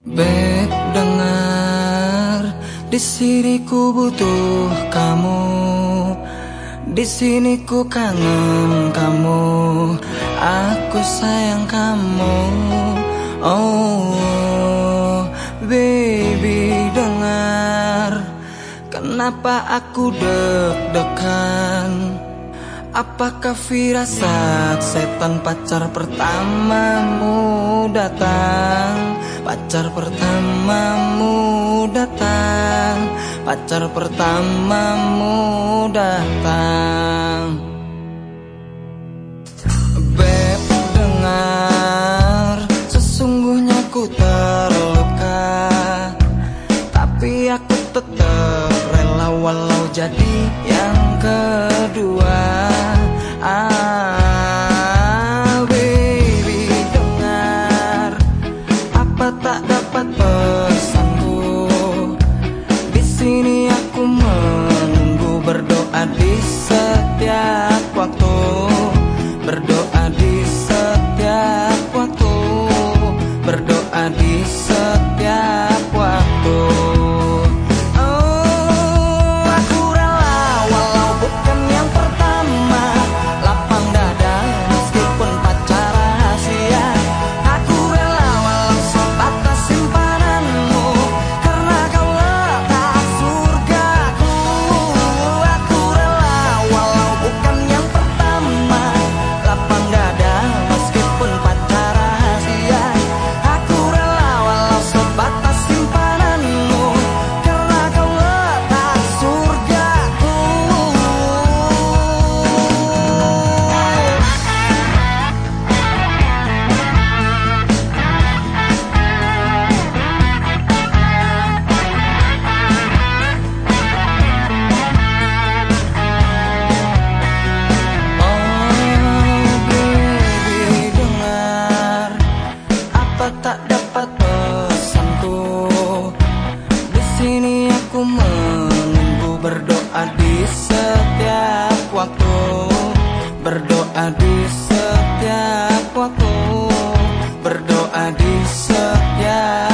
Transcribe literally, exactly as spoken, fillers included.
Beb, dengar, di sini ku butuh kamu, di sini ku kangen kamu, aku sayang kamu. Oh, baby, dengar, kenapa aku deg-degan? Apakah firasat setan pacar pertamamu datang? Pacar pertamamu datang, pacar pertamamu datang. Beb, dengar, sesungguhnya ku terluka, tapi aku tetap rela walau jadi yang kedua. Ah, baby, dengar, apa tak dapat pesanku? Di sini aku menunggu, berdoa di setiap waktu, berdoa di setiap waktu, berdoa di setiap waktu. Tak dapat pesanku, di sini aku menunggu, berdoa di setiap waktu, berdoa di setiap waktu, berdoa di setiap